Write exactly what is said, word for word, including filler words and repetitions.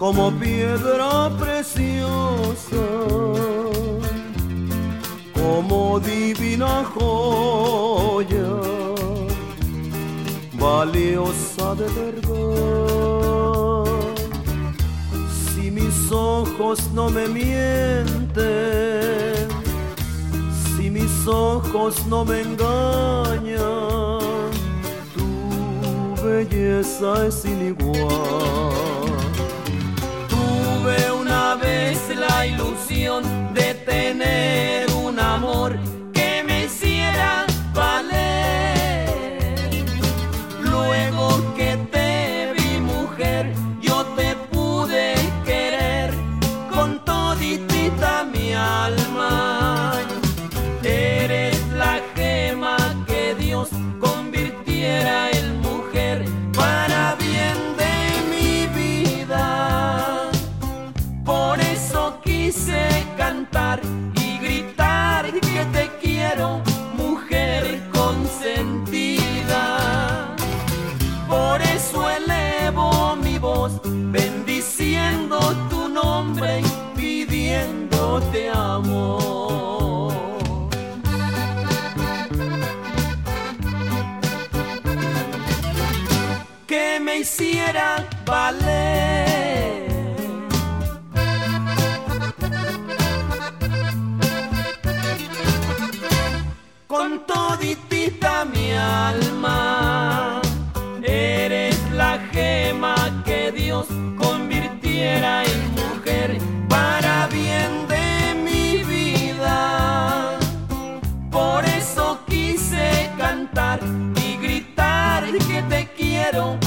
como piedra preciosa, como divina joya, valiosa de verdad. Si mis ojos no me mienten, si mis ojos no me engañan, tu belleza es sin igual. Tuve una vez la ilusión de tener un amor que me hiciera valer. Luego que te vi, mujer, yo te pude querer con toditita mi alma. Eres la gema que Dios convirtiera en mujer para bien de mi vida. Por eso quise cantar y gritar que te quiero, mujer consentida. Por eso elevo mi voz, bendiciendo tu nombre y pidiéndote amor. Que me hiciera valer. Con toditita mi alma, eres la gema que Dios convirtiera en mujer para bien de mi vida. Por eso quise cantar y gritar que te quiero,